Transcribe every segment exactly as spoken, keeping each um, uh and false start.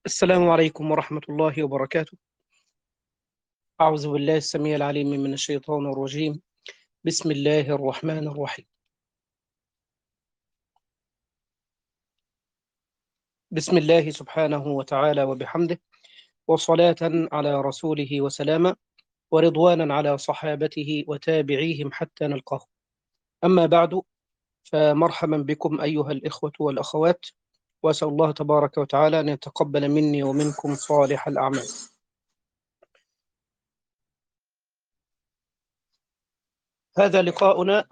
السلام عليكم ورحمة الله وبركاته. أعوذ بالله السميع العليم من الشيطان الرجيم. بسم الله الرحمن الرحيم. بسم الله سبحانه وتعالى وبحمده، وصلاة على رسوله وسلاما، ورضوانا على صحابته وتابعيهم حتى نلقاه. أما بعد، فمرحبا بكم أيها الإخوة والأخوات، وأسأل الله تبارك وتعالى أن يتقبل مني ومنكم صالح الأعمال. هذا لقاؤنا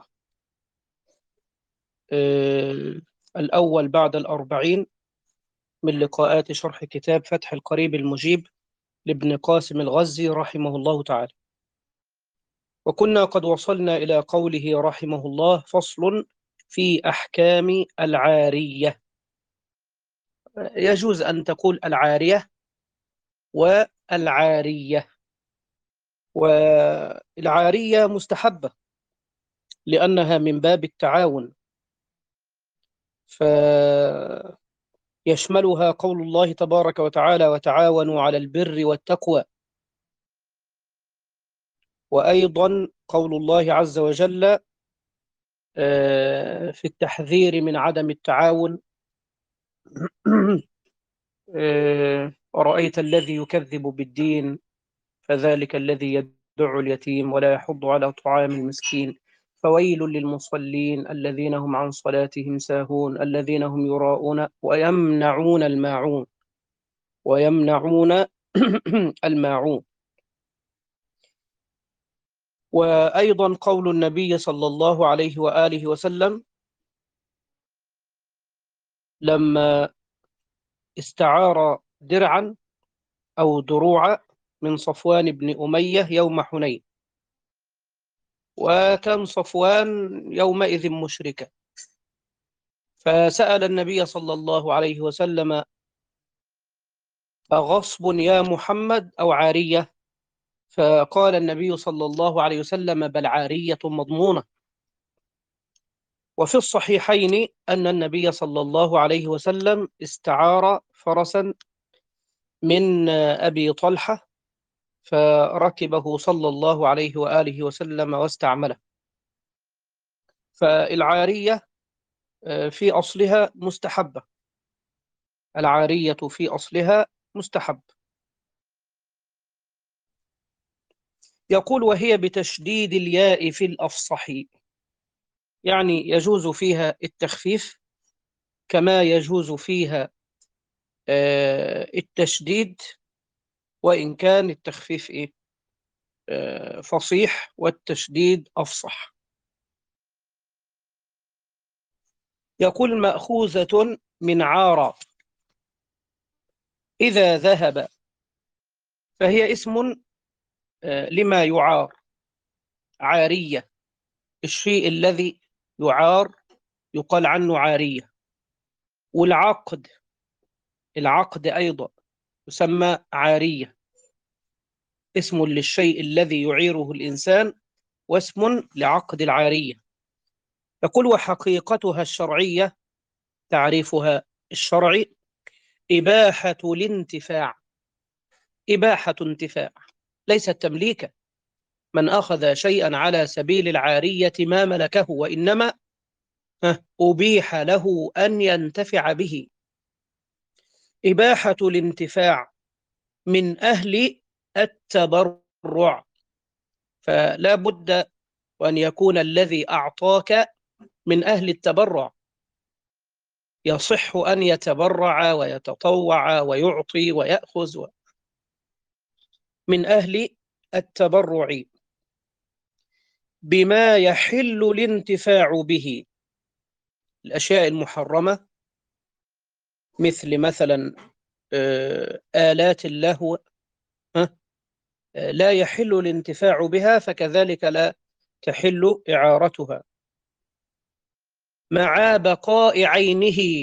آه، الأول بعد الأربعين من لقاءات شرح كتاب فتح القريب المجيب لابن قاسم الغزي رحمه الله تعالى. وكنا قد وصلنا إلى قوله رحمه الله: فصل في أحكام العارية. يجوز أن تقول العارية والعارية، والعارية مستحبة لأنها من باب التعاون، فيشملها قول الله تبارك وتعالى: وتعاونوا على البر والتقوى. وأيضا قول الله عز وجل آه، في التحذير من عدم التعاون: آه، أرأيت الذي يكذب بالدين فذلك الذي يدع اليتيم ولا يحض على طعام المسكين فويل للمصلين الذين هم عن صلاتهم ساهون الذين هم يراءون ويمنعون الماعون ويمنعون الماعون. وأيضا قول النبي صلى الله عليه وآله وسلم لما استعار درعا أو دروعا من صفوان بن أمية يوم حنين، وكان صفوان يومئذ مشركا، فسأل النبي صلى الله عليه وسلم: أغصب يا محمد أو عارية؟ فقال النبي صلى الله عليه وسلم: بل عارية مضمونة. وفي الصحيحين أن النبي صلى الله عليه وسلم استعار فرسا من أبي طلحة فركبه صلى الله عليه وآله وسلم واستعمله. فالعارية في أصلها مستحبة، العارية في أصلها مستحب. يقول: وهي بتشديد الياء في الأفصح، يعني يجوز فيها التخفيف كما يجوز فيها آه، التشديد، وإن كان التخفيف إيه؟ آه، فصيح والتشديد أفصح. يقول: مأخوذة من عارى، إذا ذهب، فهي اسم آه، لما يعار. عارية، الشيء الذي يعار يقال عنه عارية. والعقد، العقد أيضا يسمى عارية، اسم للشيء الذي يعيره الإنسان واسم لعقد العارية. يقول: وحقيقتها الشرعية، تعريفها الشرعي: إباحة الانتفاع. إباحة انتفاع، ليست تمليكا. من أخذ شيئا على سبيل العارية ما ملكه، وإنما أبيح له أن ينتفع به. إباحة الانتفاع من أهل التبرع، فلا بد وأن يكون الذي أعطاك من أهل التبرع، يصح أن يتبرع ويتطوع ويعطي ويأخذ من أهل التبرع بما يحل الانتفاع به. الأشياء المحرمة مثل مثلا آه، آلات اللهو لا يحل الانتفاع بها، فكذلك لا تحل إعارتها مع بقاء عينه.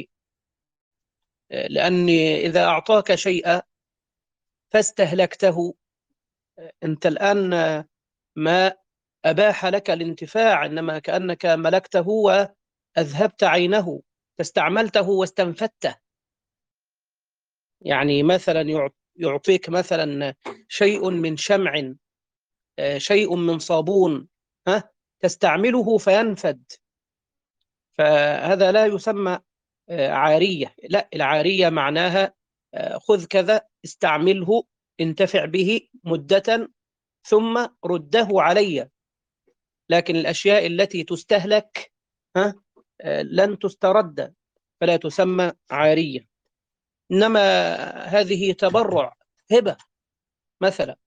لأن إذا أعطاك شيئا فاستهلكته، أنت الآن ما أباح لك الانتفاع، إنما كأنك ملكته وأذهبت عينه، فاستعملته واستنفدته. يعني مثلا يعطيك مثلا شيء من شمع، شيء من صابون، ها تستعمله فينفد، فهذا لا يسمى عارية. لا، العارية معناها خذ كذا استعمله، انتفع به مدة ثم رده علي. لكن الأشياء التي تستهلك ها لن تسترد، فلا تسمى عارية. إنما هذه تبرع، هبة مثلا.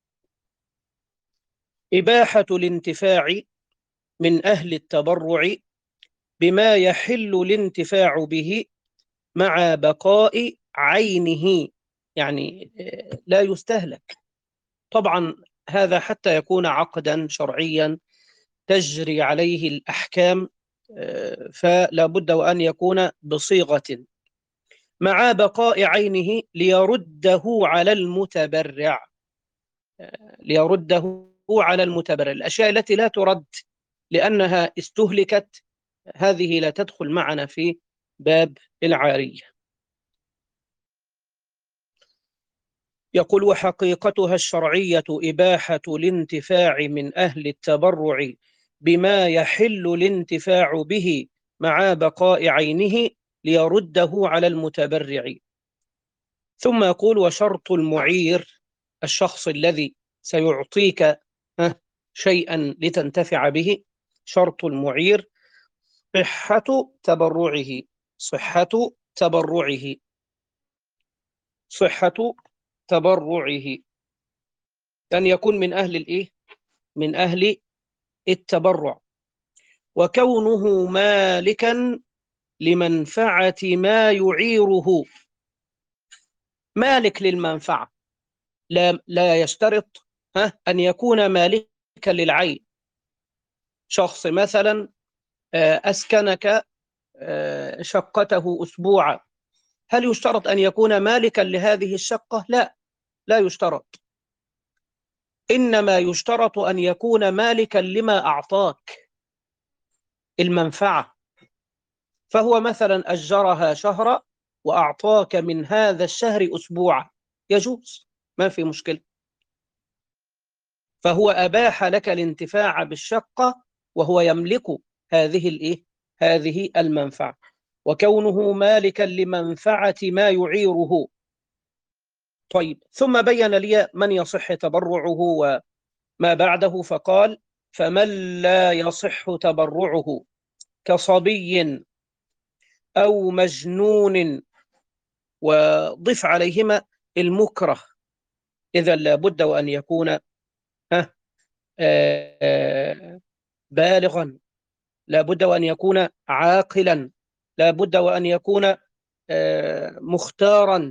إباحة الانتفاع من أهل التبرع بما يحل الانتفاع به مع بقاء عينه، يعني لا يستهلك. طبعا هذا حتى يكون عقدا شرعيا تجري عليه الأحكام، فلا بد وأن يكون بصيغة مع بقاء عينه ليرده على المتبرع، ليرده على المتبرع. الأشياء التي لا ترد لأنها استهلكت، هذه لا تدخل معنا في باب العارية. يقول: وحقيقتها الشرعية إباحة الانتفاع من أهل التبرع بما يحل الانتفاع به مع بقاء عينه ليرده على المتبرع. ثم يقول: وشرط المعير، الشخص الذي سيعطيك شيئا لتنتفع به، شرط المعير صحة تبرعه، صحة تبرعه، صحة تبرعه، أن يكون من أهل الإيه؟ من أهل التبرع، وكونه مالكا لمنفعة ما يعيره، مالك للمنفعة، لا لا يشترط ها أن يكون مالكا للعين. شخص مثلا أسكنك شقته أسبوعا، هل يشترط أن يكون مالكا لهذه الشقة؟ لا، لا يشترط. إنما يشترط أن يكون مالكا لما أعطاك، المنفعة. فهو مثلا أجرها شهرا وأعطاك من هذا الشهر أسبوعا، يجوز، ما في مشكلة. فهو أباح لك الانتفاع بالشقة وهو يملك هذه الإيه؟ هذه المنفعة، وكونه مالكا لمنفعة ما يعيره. طيب، ثم بين لي من يصح تبرعه وما بعده، فقال: فمن لا يصح تبرعه كصبي أو مجنون، وضف عليهما المكره، إذا لابد وأن يكون ها آه بالغا، لابد وأن يكون عاقلا، لابد وأن يكون آه مختارا.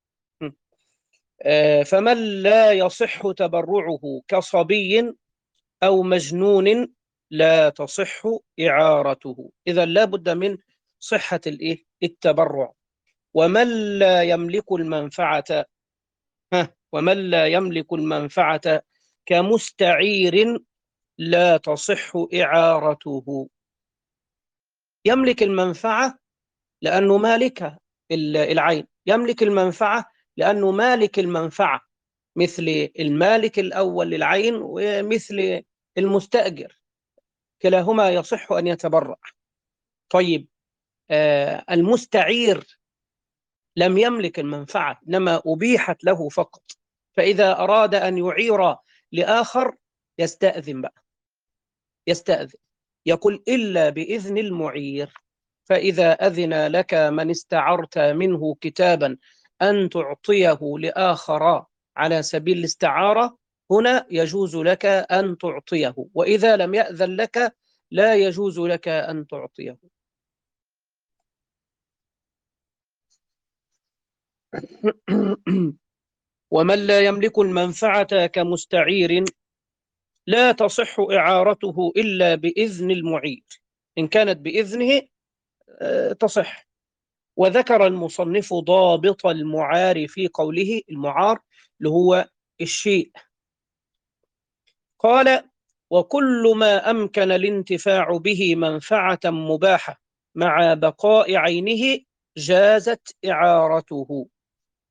آه فمن لا يصح تبرعه كصبي أو مجنون لا تصح إعارته، إذا لابد من صحة الإيه؟ التبرع. ومن لا يملك المنفعة ها ومن لا يملك المنفعة كمستعير لا تصح إعارته. يملك المنفعة لأنه مالك العين، يملك المنفعة لأنه مالك المنفعة، مثل المالك الأول للعين ومثل المستأجر، كلاهما يصح أن يتبرع. طيب، آه المستعير لم يملك المنفعة، إنما أبيحت له فقط، فإذا أراد أن يعير لآخر يستأذن بقى، يستأذن، يقول: إلا بإذن المعير. فإذا أذن لك من استعرت منه كتابا أن تعطيه لآخر على سبيل الاستعارة، هنا يجوز لك أن تعطيه، وإذا لم يأذن لك لا يجوز لك أن تعطيه. ومن لا يملك المنفعة كمستعير لا تصح إعارته إلا بإذن المعير، إن كانت بإذنه تصح. وذكر المصنف ضابط المعار في قوله المعار اللي هو الشيء، قال: وكل ما أمكن الانتفاع به منفعة مباحة مع بقاء عينه جازت إعارته.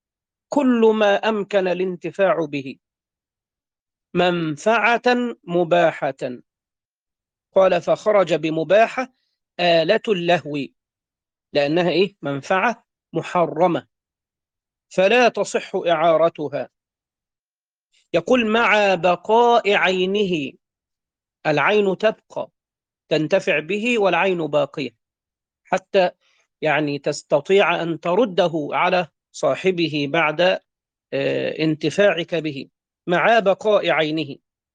كل ما أمكن الانتفاع به منفعة مباحة. قال فخرج بمباحة آلة اللهو، لأنها إيه؟ منفعة محرمة فلا تصح إعارتها. يقول مع بقاء عينه، العين تبقى تنتفع به والعين باقية حتى يعني تستطيع أن ترده على صاحبه بعد آه، انتفاعك به مع بقاء عينه.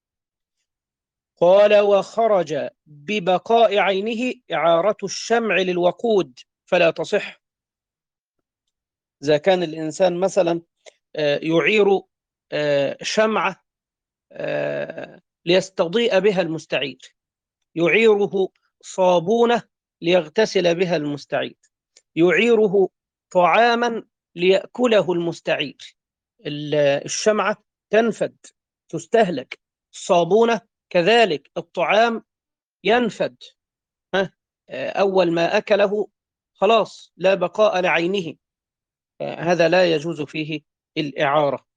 قال وخرج ببقاء عينه إعارة الشمع للوقود فلا تصح. إذا كان الإنسان مثلا آه، يعير آه، شمعة آه، ليستضيء بها المستعير، يعيره صابونة ليغتسل بها المستعير، يعيره طعاما ليأكله المستعير. الشمعة تنفد تستهلك، الصابونة كذلك، الطعام ينفد، ها أول ما أكله خلاص لا بقاء لعينه، هذا لا يجوز فيه الإعارة.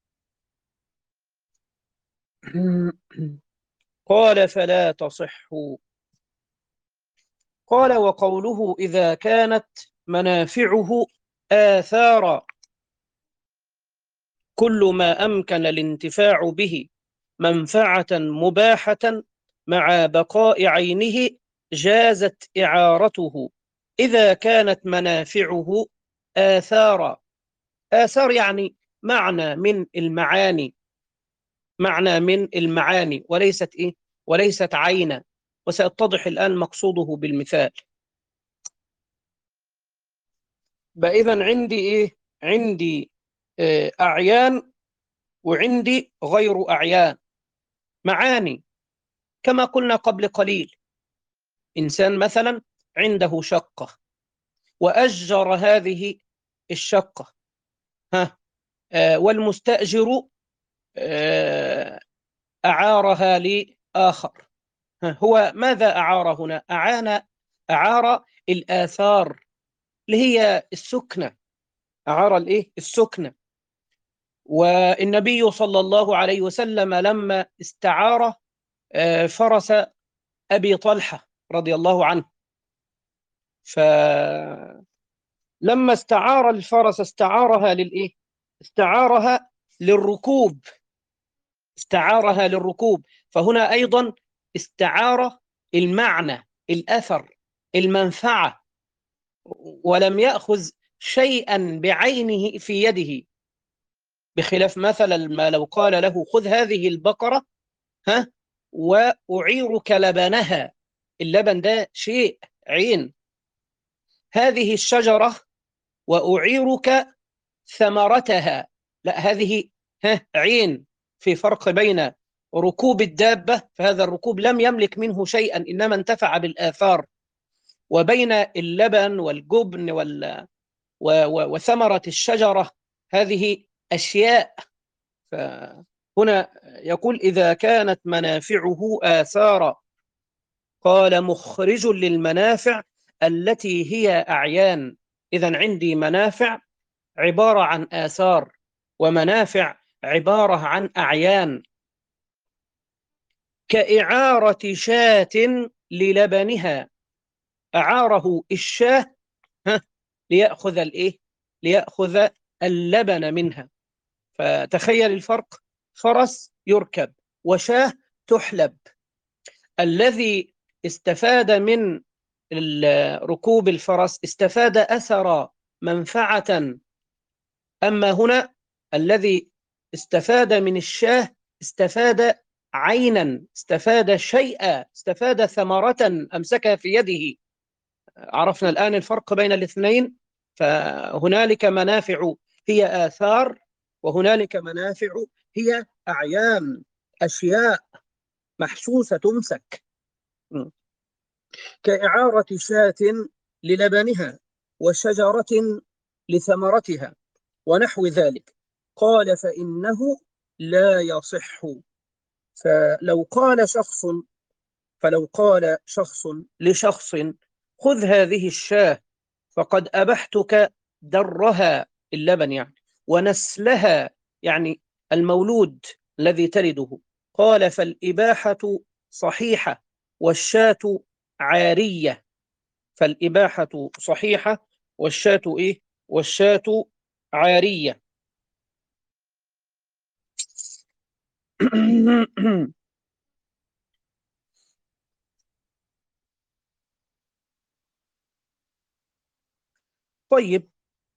قال فلا تصح. قال وقوله إذا كانت منافعه آثارا، كل ما أمكن الانتفاع به منفعة مباحة مع بقاء عينه جازت إعارته إذا كانت منافعه آثارا. آثار يعني معنى من المعاني، معنى من المعاني وليست إيه؟ وليست عينا، وسيتضح الآن مقصوده بالمثال. بقى إذن عندي إيه؟ عندي آه، أعيان وعندي غير أعيان، معاني. كما قلنا قبل قليل، إنسان مثلا عنده شقة وأجر هذه الشقة، ها آه، والمستأجر آه، أعارها لآخر. ها هو ماذا أعار هنا؟ أعان أعار الآثار اللي هي السكنة، أعار الإيه؟ السكنة. والنبي صلى الله عليه وسلم لما استعار آه، فرس أبي طلحة رضي الله عنه، فلما استعار الفرس استعارها للإيه؟ استعارها للركوب، استعارها للركوب. فهنا أيضا استعار المعنى، الأثر، المنفعة، ولم يأخذ شيئا بعينه في يده، بخلاف مثلا ما لو قال له خذ هذه البقرة ها وأعيرك لبنها، اللبن ده شيء عين، هذه الشجرة وأعيرك ثمرتها، لا هذه ها عين. في فرق بين ركوب الدابة، فهذا الركوب لم يملك منه شيئا إنما انتفع بالآثار، وبين اللبن والجبن وال... و... و... وثمرة الشجرة، هذه أشياء. فهنا يقول إذا كانت منافعه آثارا، قال مخرج للمنافع التي هي أعيان. إذن عندي منافع عبارة عن آثار، ومنافع عبارة عن أعيان. كإعارة شاة للبنها، أعاره الشاة ها ليأخذ الإيه؟ ليأخذ اللبن منها. فتخيل الفرق، فرس يركب وشاة تحلب. الذي استفاد من ركوب الفرس استفاد أثر منفعة، أما هنا الذي استفاد من الشاه استفاد عينا، استفاد شيئا، استفاد ثمرة أمسكها في يده. عرفنا الآن الفرق بين الاثنين. فهنالك منافع هي آثار، وهنالك منافع هي أعيان، أشياء محسوسة تمسك. كإعارة شاة للبنها وشجرة لثمرتها ونحو ذلك. قال فإنه لا يصح. فلو قال شخص فلو قال شخص لشخص خذ هذه الشاة فقد أبحتك درها، اللبن يعني، ونسلها، يعني المولود الذي تلده. قال فالإباحة صحيحة والشاة عارية. فالإباحة صحيحة والشاة إيه؟ والشاة عارية. طيب،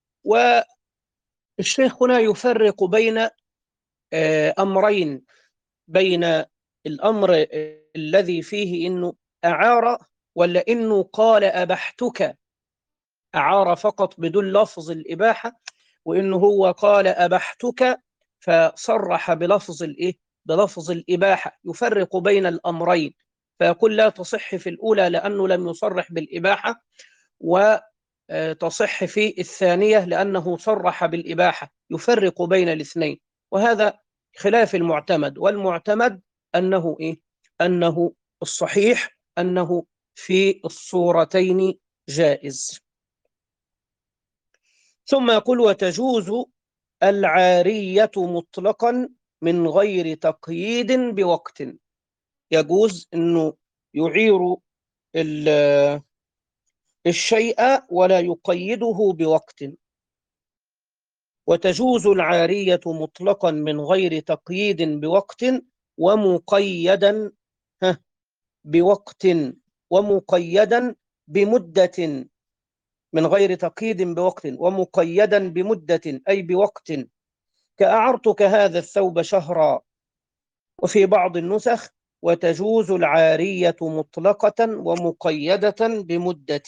والشيخ هنا يفرق بين آه، أمرين، بين الأمر الذي فيه إنه أعار، ولا إنه قال أبحتك، أعار فقط بدون لفظ الإباحة، وإنه هو قال أبحتك فصرح بلفظ الإيه؟ بلفظ الإباحة. يفرق بين الأمرين، فيقول لا تصح في الأولى لأنه لم يصرح بالإباحة، وتصح في الثانية لأنه صرح بالإباحة. يفرق بين الاثنين، وهذا خلاف المعتمد. والمعتمد أنه إيه؟ أنه الصحيح أنه في الصورتين جائز. ثم يقول وتجوز العارية مطلقا من غير تقييد بوقت. يجوز أنه يعير الشيء ولا يقيده بوقت. وتجوز العارية مطلقا من غير تقييد بوقت، ومقيدا بوقت، ومقيدا بمدة. من غير تقييد بوقت ومقيدا بمدة أي بوقت، كأعرتك هذا الثوب شهرا. وفي بعض النسخ وتجوز العارية مطلقة ومقيدة بمدة.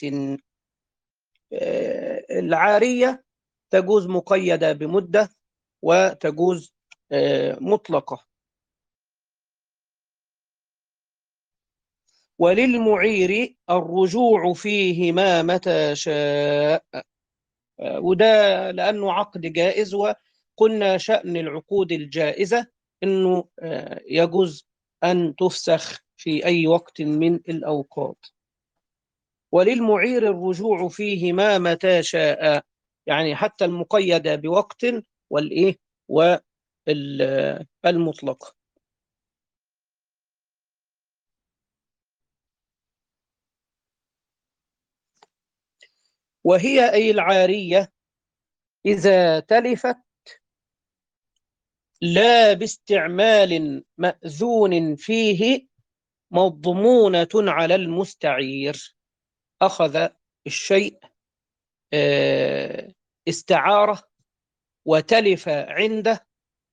العارية تجوز مقيدة بمدة، وتجوز مطلقة. وللمعير الرجوع فيهما متى شاء. وده لأنه عقد جائز، وقلنا شأن العقود الجائزة أنه يجوز أن تفسخ في أي وقت من الأوقات. وللمعير الرجوع فيهما متى شاء، يعني حتى المقيدة بوقت والإيه والمطلق. وهي أي العارية إذا تلفت لا باستعمال مأذون فيه مضمونة على المستعير. أخذ الشيء استعارة وتلف عنده،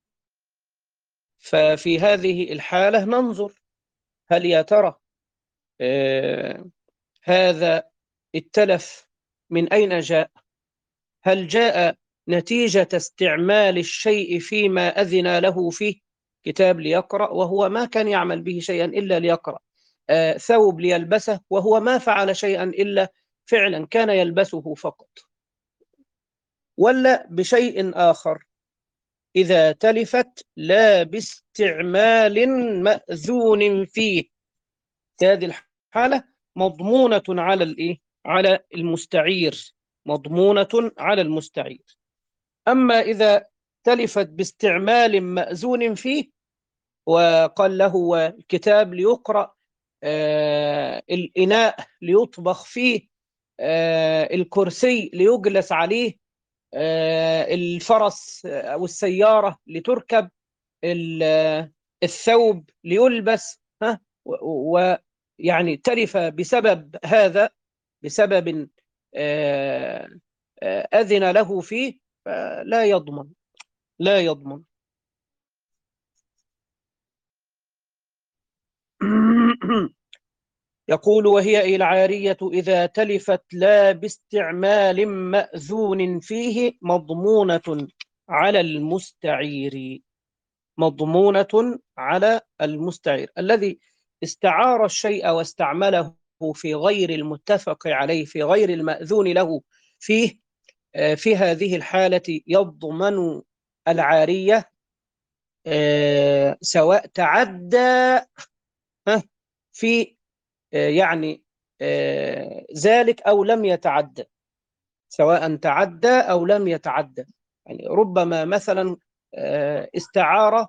ففي هذه الحالة ننظر هل يا ترى هذا التلف من أين جاء؟ هل جاء نتيجة استعمال الشيء فيما أذن له فيه؟ كتاب ليقرأ وهو ما كان يعمل به شيئا إلا ليقرأ، آه ثوب ليلبسه وهو ما فعل شيئا إلا فعلا كان يلبسه فقط، ولا بشيء آخر؟ إذا تلفت لا باستعمال مأذون فيه، في هذه الحالة مضمونة على الإيه؟ على المستعير، مضمونة على المستعير. أما إذا تلفت باستعمال مأذون فيه، وقال له الكتاب ليقرأ، آه الإناء ليطبخ فيه، آه الكرسي ليجلس عليه، آه الفرس أو السيارة لتركب، الثوب ليلبس، ها، ويعني تلف بسبب هذا، بسبب آه آه أذن له فيه، لا يضمن، لا يضمن. يقول وهي العارية إذا تلفت لا باستعمال مأذون فيه مضمونة على المستعير. مضمونة على المستعير الذي استعار الشيء واستعمله في غير المتفق عليه، في غير المأذون له فيه. في هذه الحالة يضمن العارية سواء تعدى في يعني ذلك أو لم يتعدى، سواء تعدى أو لم يتعدى. يعني ربما مثلا استعار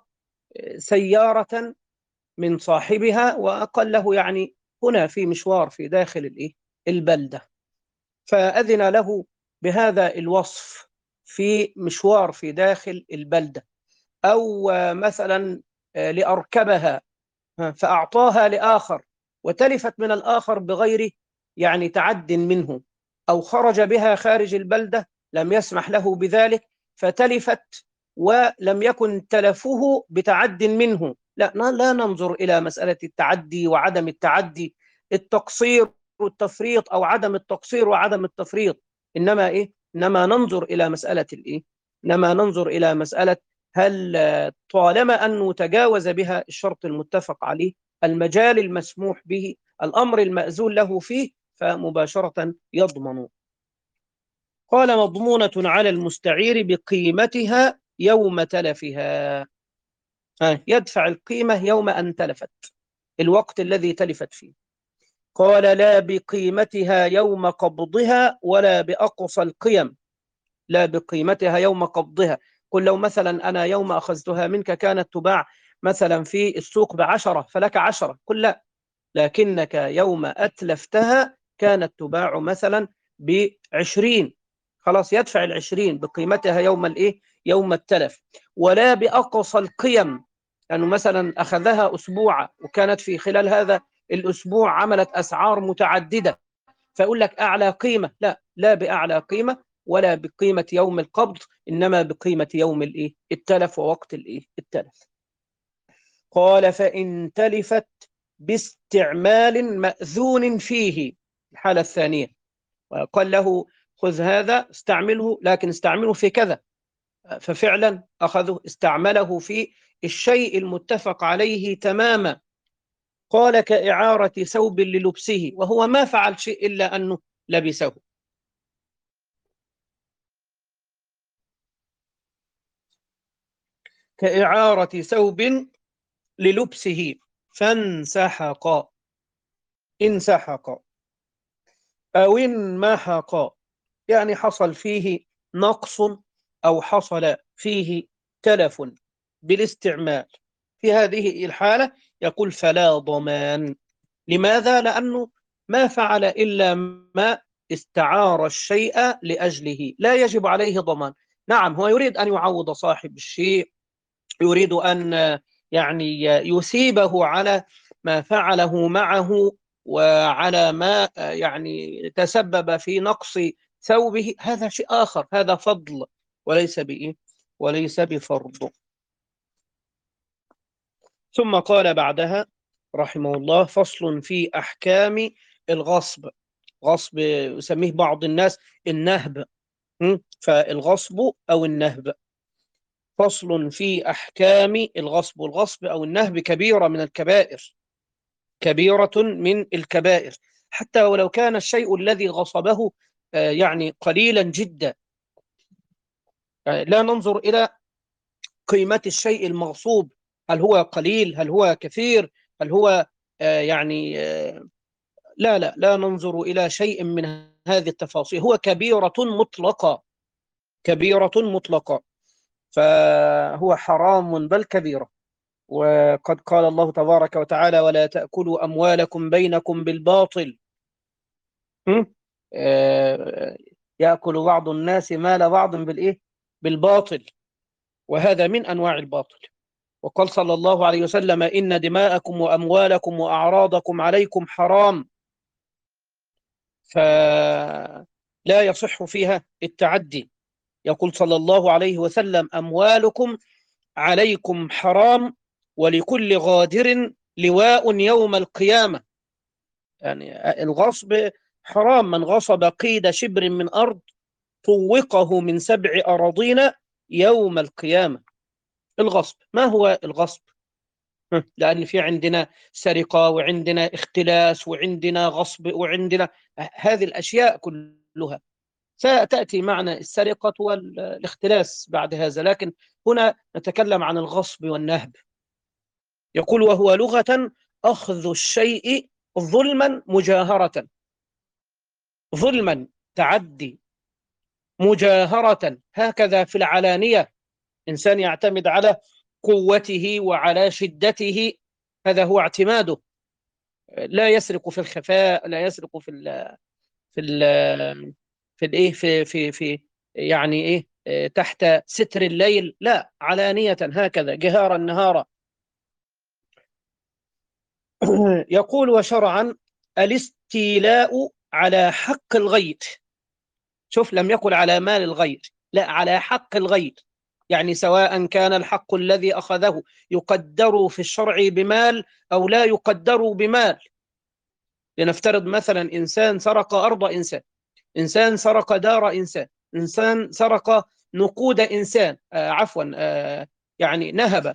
سيارة من صاحبها وقال له يعني هنا في مشوار في داخل الإيه؟ البلدة، فأذن له بهذا الوصف في مشوار في داخل البلدة، أو مثلا لأركبها فأعطاها لآخر وتلفت من الآخر بغير يعني تعد منه، أو خرج بها خارج البلدة لم يسمح له بذلك فتلفت ولم يكن تلفه بتعد منه. لا لا ننظر إلى مسألة التعدي وعدم التعدي، التقصير والتفريط أو عدم التقصير وعدم التفريط، إنما إيه؟ إنما ننظر إلى مسألة الإيه؟ إنما ننظر إلى مسألة هل طالما أنه تجاوز بها الشرط المتفق عليه، المجال المسموح به، الأمر المأذون له فيه، فمباشرة يضمن. قال مضمونة على المستعير بقيمتها يوم تلفها، يدفع القيمة يوم أن تلفت، الوقت الذي تلفت فيه. قال لا بقيمتها يوم قبضها ولا بأقصى القيم، لا بقيمتها يوم قبضها. قل لو مثلا أنا يوم أخذتها منك كانت تباع مثلا في السوق بعشرة فلك عشرة، قل لا، لكنك يوم أتلفتها كانت تباع مثلا بعشرين، خلاص يدفع العشرين بقيمتها يوم الإيه؟ يوم التلف. ولا بأقصى القيم، لأنه يعني مثلا أخذها أسبوع وكانت في خلال هذا الأسبوع عملت أسعار متعددة، فأقول لك أعلى قيمة، لا لا بأعلى قيمة ولا بقيمة يوم القبض، إنما بقيمة يوم الإيه؟ التلف ووقت الإيه؟ التلف. قال فإن تلفت باستعمال مأذون فيه، الحالة الثانية، قال له خذ هذا استعمله، لكن استعمله في كذا، ففعلا أخذه استعمله في الشيء المتفق عليه تماما. قال كإعارة ثوب للبسه وهو ما فعل شيء إلا أنه لبسه. كإعارة ثوب للبسه فانسحق، انسحق أو انمحق، يعني حصل فيه نقص أو حصل فيه تلف بالاستعمال، في هذه الحالة يقول فلا ضمان. لماذا؟ لأنه ما فعل إلا ما استعار الشيء لأجله، لا يجب عليه ضمان. نعم هو يريد أن يعوض صاحب الشيء، يريد أن يعني يثيبه على ما فعله معه وعلى ما يعني تسبب في نقص ثوبه، هذا شيء آخر، هذا فضل وليس بإيه؟ وليس بفرض. ثم قال بعدها رحمه الله فصل في أحكام الغصب. غصب يسميه بعض الناس النهب، فالغصب أو النهب. فصل في أحكام الغصب، والغصب أو النهب كبيرة من الكبائر، كبيرة من الكبائر، حتى ولو كان الشيء الذي غصبه يعني قليلا جدا. لا ننظر إلى قيمة الشيء المغصوب، هل هو قليل، هل هو كثير، هل هو يعني لا لا لا ننظر إلى شيء من هذه التفاصيل، هو كبيرة مطلقة، كبيرة مطلقة، فهو حرام بل كبيرة. وقد قال الله تبارك وتعالى ولا تأكلوا أموالكم بينكم بالباطل، آه يأكل بعض الناس مال بعض بالإيه؟ بالباطل، وهذا من أنواع الباطل. وقال صلى الله عليه وسلم إن دماءكم وأموالكم وأعراضكم عليكم حرام، فلا يصح فيها التعدي. يقول صلى الله عليه وسلم أموالكم عليكم حرام ولكل غادر لواء يوم القيامة، يعني الغصب حرام، من غصب قيد شبر من أرض طوقه من سبع أراضين يوم القيامة. الغصب ما هو الغصب؟ لأن في عندنا سرقة وعندنا اختلاس وعندنا غصب وعندنا هذه الأشياء كلها، ستأتي معنا السرقة والاختلاس بعد هذا، لكن هنا نتكلم عن الغصب والنهب. يقول وهو لغة أخذ الشيء ظلما مجاهرة، ظلما تعدي مجاهرة، هكذا في العلانية، إنسان يعتمد على قوته وعلى شدته، هذا هو اعتماده، لا يسرق في الخفاء، لا يسرق في ال في ال في الايه في في في يعني ايه آه، تحت ستر الليل، لا، علانية هكذا جهارا نهارا. يقول: وشرعا الاستيلاء على حق الغير. شوف، لم يقل على مال الغير، لا، على حق الغير، يعني سواء كان الحق الذي أخذه يقدر في الشرع بمال أو لا يقدر بمال. لنفترض مثلا إنسان سرق أرض إنسان، إنسان سرق دار إنسان، إنسان سرق نقود إنسان، آه عفوا آه يعني نهب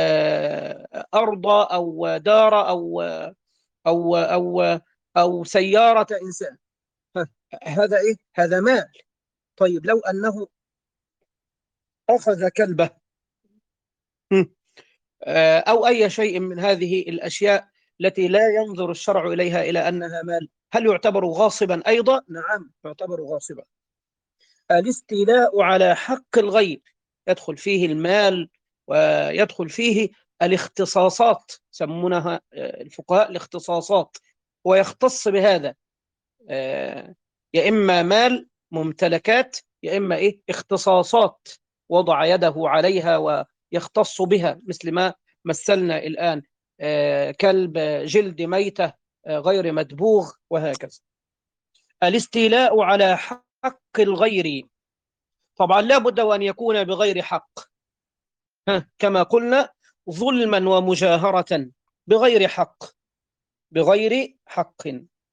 آه أرض أو دار أو أو أو أو سيارة إنسان. ها، هذا إيه؟ هذا مال. طيب لو أنه أخذ كلبه، هم، آه، أو أي شيء من هذه الأشياء التي لا ينظر الشرع إليها إلى أنها مال، هل يعتبر غاصبا أيضا؟ نعم، يعتبر غاصبا. الاستيلاء على حق الغير يدخل فيه المال، ويدخل فيه الاختصاصات، سمونها آه، الفقهاء الاختصاصات، ويختص بهذا، آه، يا إما مال ممتلكات، يا إما إيه اختصاصات وضع يده عليها ويختص بها، مثل ما مثلنا الآن، آه، كلب جلد ميتة آه، غير مدبوغ، وهكذا. الاستيلاء على حق الغير، طبعا لا بد وأن يكون بغير حق، ها، كما قلنا: ظلما ومجاهرة، بغير حق، بغير حق.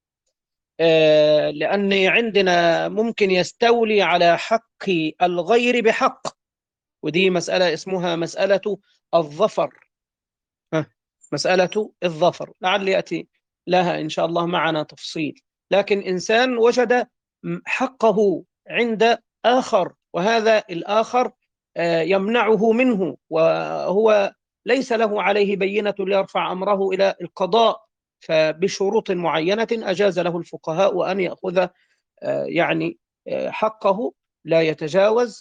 آه، لأن عندنا ممكن يستولي على حق الغير بحق، ودي مسألة اسمها مسألة الظفر، ها، مسألة الظفر، لعل يأتي لها إن شاء الله معنا تفصيل. لكن إنسان وجد حقه عند آخر، وهذا الآخر آه، يمنعه منه، وهو ليس له عليه بينة ليرفع أمره إلى القضاء، فبشروط معينة أجاز له الفقهاء أن يأخذ آه، يعني آه، حقه، لا يتجاوز،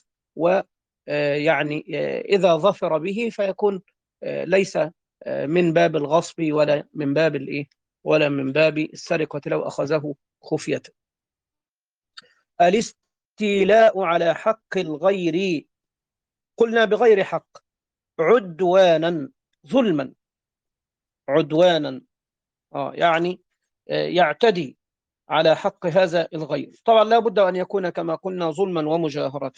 ويعني إذا ظفر به فيكون آه، ليس آه، من باب الغصب، ولا من باب الإيه، ولا من باب السرقة لو أخذه خفية. الاستيلاء على حق الغير، قلنا بغير حق، عدوانا، ظلما، عدوانا، آه يعني آه، يعتدي على حق هذا الغير، طبعا لا بد أن يكون كما قلنا ظلما ومجاهرة.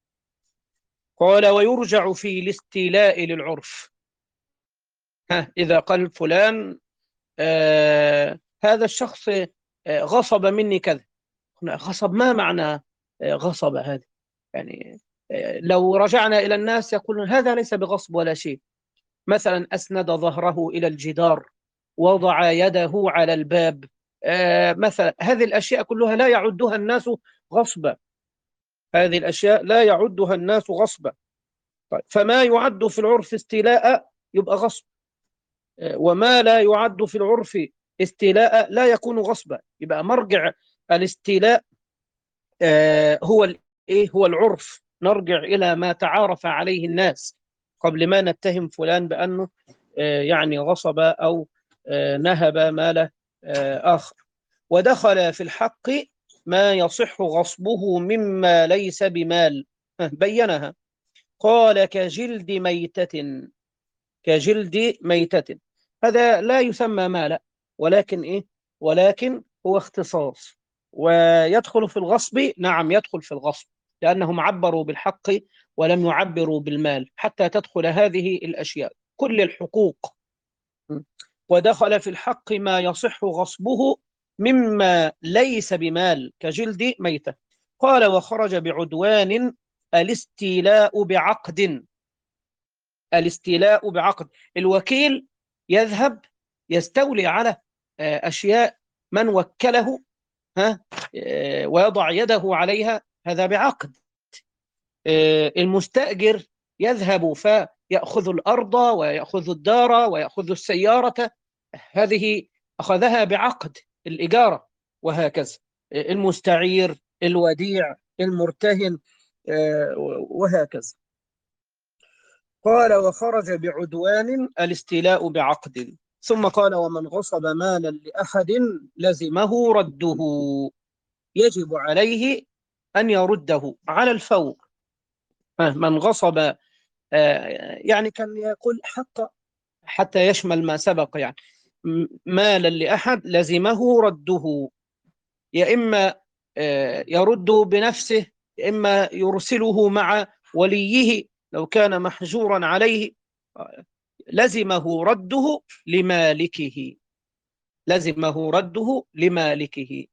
قال: ويرجع في الاستيلاء للعرف. ها، إذا قال فلان آه هذا الشخص آه غصب مني كذا، غصب، ما معنى آه غصب هذا؟ يعني آه لو رجعنا إلى الناس يقولون هذا ليس بغصب ولا شيء. مثلا أسند ظهره إلى الجدار، وضع يده على الباب، آه مثلا هذه الأشياء كلها لا يعدها الناس غصبا، هذه الأشياء لا يعدها الناس غصبا. طيب، فما يعد في العرف استيلاء يبقى غصب، وما لا يعد في العرف استيلاء لا يكون غصبا، يبقى مرجع الاستيلاء آه، هو الايه هو العرف، نرجع إلى ما تعارف عليه الناس قبل ما نتهم فلان بأنه آه، يعني غصب أو آه، نهب مال آه، آخر. ودخل في الحق ما يصح غصبه مما ليس بمال، بينها، قال: كجلد ميتة، كجلد ميتة، هذا لا يسمى مالا، ولكن إيه ولكن هو اختصاص، ويدخل في الغصب، نعم يدخل في الغصب، لأنهم عبروا بالحق ولم يعبروا بالمال، حتى تدخل هذه الأشياء كل الحقوق. ودخل في الحق ما يصح غصبه مما ليس بمال، كجلد ميتة. قال: وخرج بعدوان الاستيلاء بعقد، الاستيلاء بعقد، الوكيل يذهب يستولي على آه، أشياء من وكله، ها، آه، ويضع يده عليها، هذا بعقد. آه، المستأجر يذهب فيأخذ الأرض ويأخذ الدار ويأخذ السيارة، هذه أخذها بعقد الإجارة، وهكذا. آه، المستعير، الوديع، المرتهن وهكذا. قال وخرج بعدوان الاستيلاء بعقد. ثم قال ومن غصب مالا لأحد لزمه رده، يجب عليه أن يرده على الفور. من غصب يعني كان يقول حق حتى يشمل ما سبق، يعني مالا لأحد لزمه رده، يا إما يرده بنفسه، يا إما يرسله مع وليه لو كان محجورا عليه، لزمه رده لمالكه، لزمه رده لمالكه.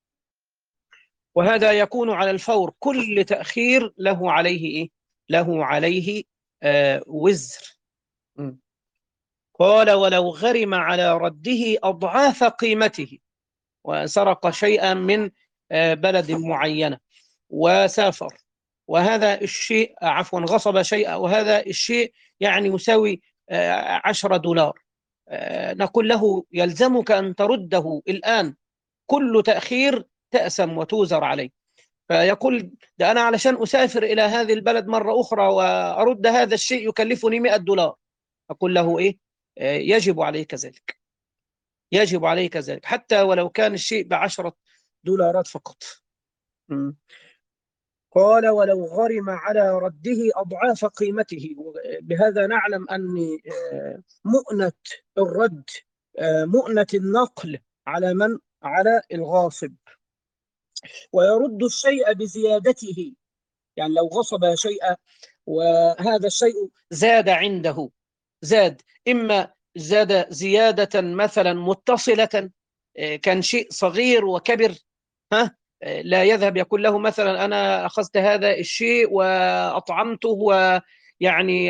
وهذا يكون على الفور، كل تأخير له عليه إيه؟ له عليه آه وزر. م. قال ولو غرم على رده أضعاف قيمته، وسرق شيئا من آه بلد معينة وسافر، وهذا الشيء عفوا غصب شيئا، وهذا الشيء يعني يساوي آه عشرة دولار، آه نقول له يلزمك أن ترده الآن، كل تأخير تأسم وتوزر عليه. فيقول ده أنا علشان أسافر إلى هذه البلد مرة أخرى وأرد هذا الشيء يكلفني مئة دولار، أقول له إيه؟ يجب عليك ذلك، يجب عليك ذلك حتى ولو كان الشيء بعشرة دولارات فقط. م. قال ولو غرم على رده أضعاف قيمته. بهذا نعلم أن مؤنة الرد مؤنة النقل على من؟ على الغاصب. ويرد الشيء بزيادته، يعني لو غصب شيئا وهذا الشيء زاد عنده، زاد إما زاد زيادة مثلا متصلة، كان شيء صغير وكبر، ها لا يذهب يقول له مثلا أنا أخذت هذا الشيء وأطعمته ويعني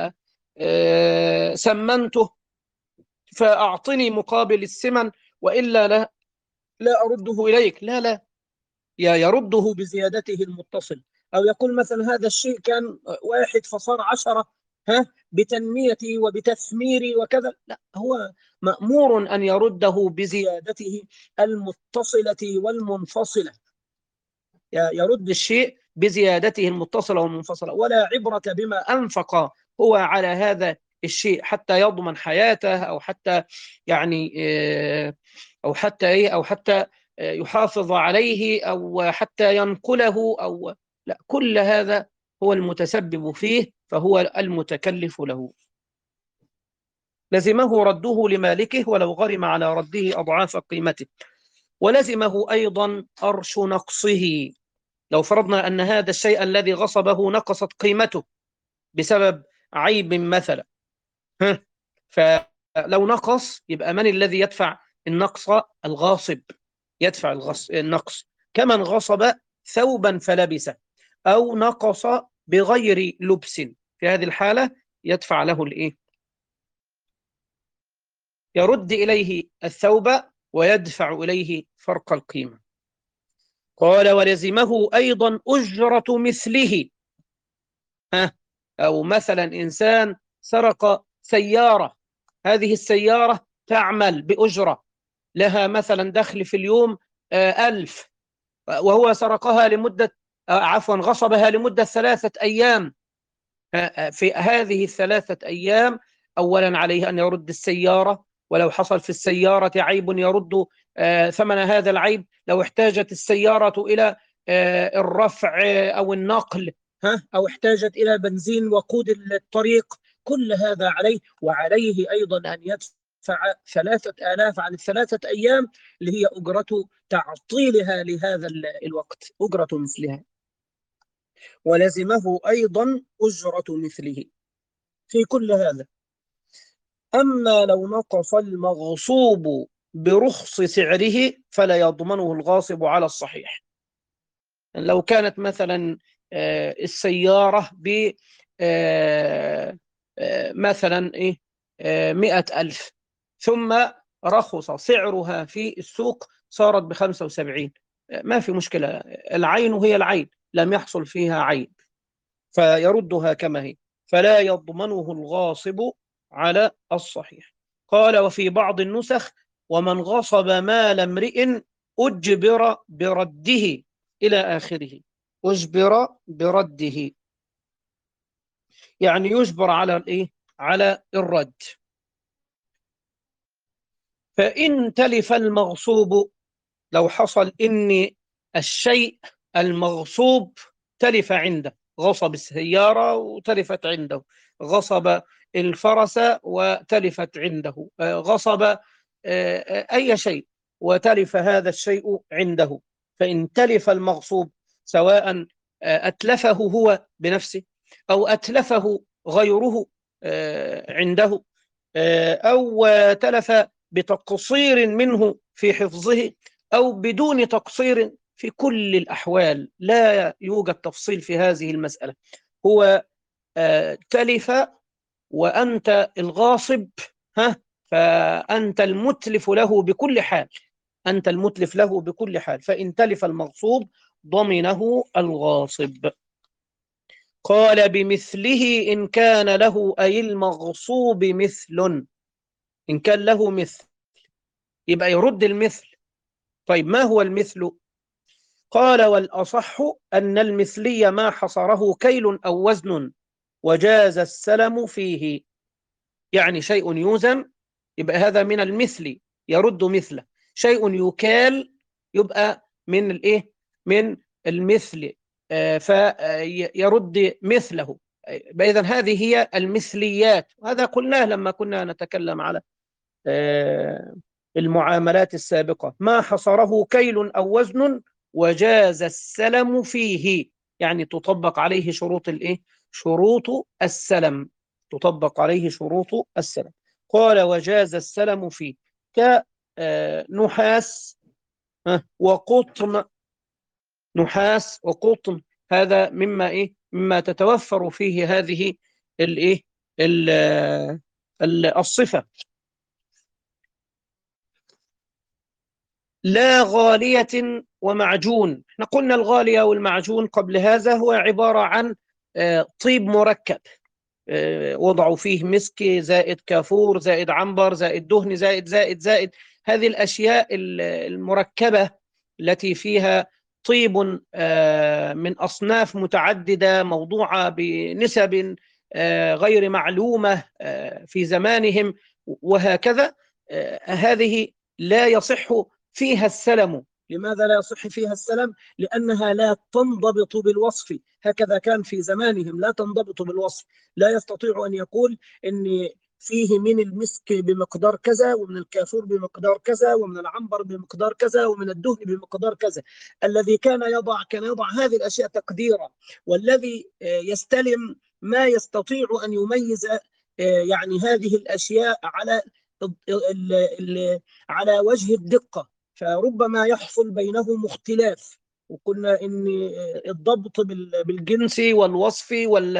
سمنته فأعطني مقابل الثمن وإلا لا لا أرده إليك، لا لا يا يرده بزيادته المتصل. أو يقول مثلا هذا الشيء كان واحد فصار عشرة، ها بتنميتي وبتثميري وكذا، لا، هو مأمور أن يرده بزيادته المتصلة والمنفصلة، يرد الشيء بزيادته المتصلة والمنفصلة، ولا عبرة بما أنفق هو على هذا الشيء حتى يضمن حياته، أو حتى يعني أو حتى إيه أو حتى يحافظ عليه، أو حتى ينقله، أو لا، كل هذا هو المتسبب فيه فهو المتكلف له، لزمه رده لمالكه ولو غرم على رده أضعاف قيمته. ولزمه أيضا أرش نقصه، لو فرضنا أن هذا الشيء الذي غصبه نقصت قيمته بسبب عيب مثلا، فلو نقص يبقى من الذي يدفع النقص؟ الغاصب يدفع النقص، كمن غصب ثوبا فلبسه أو نقص بغير لبس، في هذه الحالة يدفع له الإيه؟ يرد إليه الثوب ويدفع إليه فرق القيمة. قال ولزمه أيضا أجرة مثله، ها أو مثلا إنسان سرق سيارة، هذه السيارة تعمل بأجرة، لها مثلا دخل في اليوم ألف، وهو سرقها لمدة عفوا غصبها لمدة ثلاثة أيام. في هذه الثلاثة أيام أولا عليه أن يرد السيارة، ولو حصل في السيارة عيب يرد ثمن هذا العيب، لو احتاجت السيارة إلى الرفع أو النقل، ها أو احتاجت إلى بنزين وقود الطريق، كل هذا عليه. وعليه أيضا أن يدفع ثلاثة آلاف عن الثلاثة أيام اللي هي أجرة تعطيلها لهذا الوقت، أجرة مثلها. ولزمه أيضا أجرة مثله في كل هذا. أما لو نقص المغصوب برخص سعره فلا يضمنه الغاصب على الصحيح. لو كانت مثلا السيارة ب مثلا إيه مئة ألف، ثم رخص سعرها في السوق صارت بخمسة وسبعين، ما في مشكلة، العين هي العين، لم يحصل فيها عيب، فيردها كما هي، فلا يضمنه الغاصب على الصحيح. قال وفي بعض النسخ ومن غصب مال امرئ أجبر برده إلى آخره، أجبر برده، يعني يجبر على الإيه؟ على الرد. فإن تلف المغصوب، لو حصل إن الشيء المغصوب تلف عنده، غصب السيارة وتلفت عنده، غصب الفرس وتلفت عنده، غصب أي شيء وتلف هذا الشيء عنده. فإن تلف المغصوب، سواء أتلفه هو بنفسه أو أتلفه غيره عنده، أو تلف بتقصير منه في حفظه أو بدون تقصير، في كل الأحوال لا يوجد تفصيل في هذه المسألة. هو تلف وأنت الغاصب، ها، فأنت المتلف له بكل حال، أنت المتلف له بكل حال. فإن تلف المغصوب ضمنه الغاصب. قال بمثله إن كان له، أي المغصوب مثل، إن كان له مثل يبقى يرد المثل. طيب ما هو المثل؟ قال والأصح أن المثلي ما حصره كيل أو وزن وجاز السلم فيه، يعني شيء يوزن يبقى هذا من المثل يرد مثله، شيء يكال يبقى من الايه؟ من المثل، آه فيرد مثله. إذن هذه هي المثليات، هذا قلناه لما كنا نتكلم على آه المعاملات السابقة. ما حصره كيل أو وزن وجاز السلم فيه، يعني تطبق عليه شروط الايه؟ شروط السلم، تطبق عليه شروط السلم. قال وجاز السلم فيه كنحاس وقطن، نحاس وقطن، هذا مما ايه؟ مما تتوفر فيه هذه الايه؟ الصفة. لا غالية ومعجون، احنا قلنا الغالية والمعجون قبل هذا هو عبارة عن طيب مركب، وضعوا فيه مسك زائد كافور زائد عنبر زائد دهن زائد زائد زائد، هذه الأشياء المركبة التي فيها طيب من أصناف متعددة موضوعة بنسب غير معلومة في زمانهم وهكذا، هذه لا يصح فيها السلم. لماذا لا يصح فيها السلم؟ لأنها لا تنضبط بالوصف، هكذا كان في زمانهم، لا تنضبط بالوصف، لا يستطيع أن يقول إن فيه من المسك بمقدار كذا، ومن الكافور بمقدار كذا، ومن العنبر بمقدار كذا، ومن الدهن بمقدار كذا. الذي كان يضع كان يضع هذه الأشياء تقديرا، والذي يستلم ما يستطيع أن يميز يعني هذه الأشياء على على وجه الدقة، فربما يحصل بينهم اختلاف. وقلنا ان الضبط بالجنسي والوصفي وال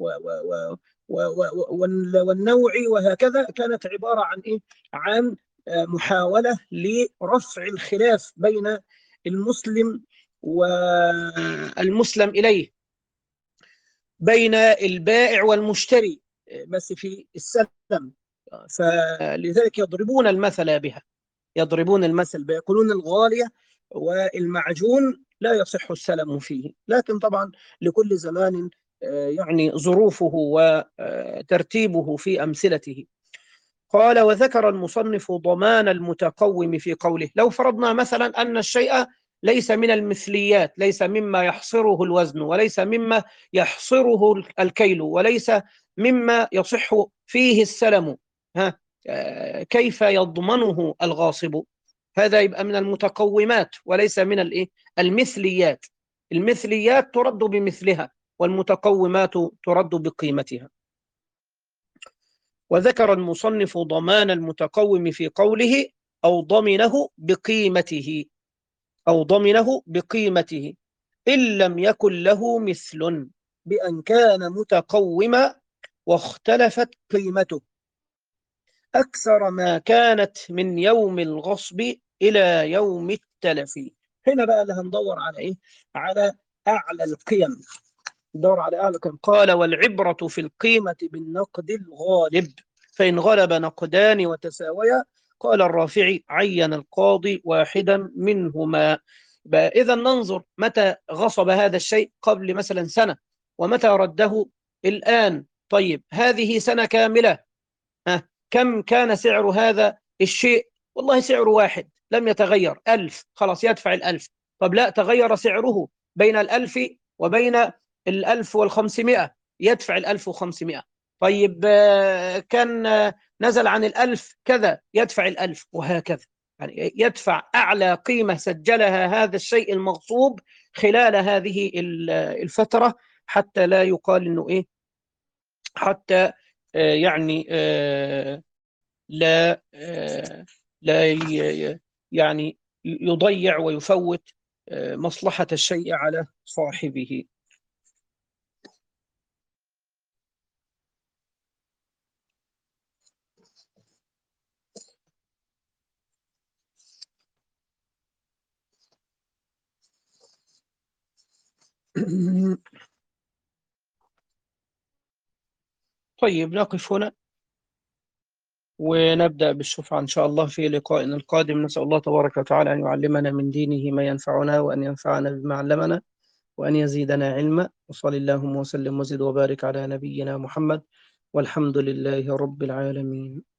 والنوعي وهكذا كانت عبارة عن ايه؟ عن محاولة لرفع الخلاف بين المسلم والمسلم إليه، بين البائع والمشتري، بس في السلم. فلذلك يضربون المثل بها، يضربون المثل بيقولون الغالية والمعجون لا يصح السلم فيه، لكن طبعا لكل زمان يعني ظروفه وترتيبه في أمثلته. قال وذكر المصنف ضمان المتقوم في قوله، لو فرضنا مثلا أن الشيء ليس من المثليات، ليس مما يحصره الوزن، وليس مما يحصره الكيل، وليس مما يصح فيه السلم، ها، كيف يضمنه الغاصب؟ هذا يبقى من المتقومات وليس من الايه؟ المثليات. المثليات ترد بمثلها، والمتقومات ترد بقيمتها. وذكر المصنف ضمان المتقوم في قوله أو ضمنه بقيمته، أو ضمنه بقيمته إن لم يكن له مثل، بأن كان متقوما واختلفت قيمته أكثر ما كانت من يوم الغصب إلى يوم التلف. هنا بقى اللي هندور على إيه؟ على أعلى القيم، ندور على أعلى القيم. قال والعبرة في القيمة بالنقد الغالب، فإن غلب نقدان وتساويا، قال الرافعي عين القاضي واحدا منهما. إذا ننظر متى غصب هذا الشيء، قبل مثلا سنة، ومتى رده الآن. طيب هذه سنة كاملة، ها كم كان سعر هذا الشيء؟ والله سعره واحد لم يتغير، ألف، خلاص يدفع الألف. طب لا، تغير سعره بين الألف وبين الألف والخمسمائة، يدفع الألف وخمسمائة. طيب آه، كان آه، نزل عن الألف كذا، يدفع الألف، وهكذا. يعني يدفع أعلى قيمة سجلها هذا الشيء المغصوب خلال هذه ال- الفترة، حتى لا يقال إنه إيه، حتى آه، يعني آه، لا آه، لا ي- يعني يضيع ويفوت آه، مصلحة الشيء على صاحبه. طيب نقف هنا، ونبدأ بالشفعة إن شاء الله في لقائنا القادم. نسأل الله تبارك وتعالى أن يعلمنا من دينه ما ينفعنا، وأن ينفعنا بما علمنا، وأن يزيدنا علما. وصل اللهم وسلم وزد وبارك على نبينا محمد، والحمد لله رب العالمين.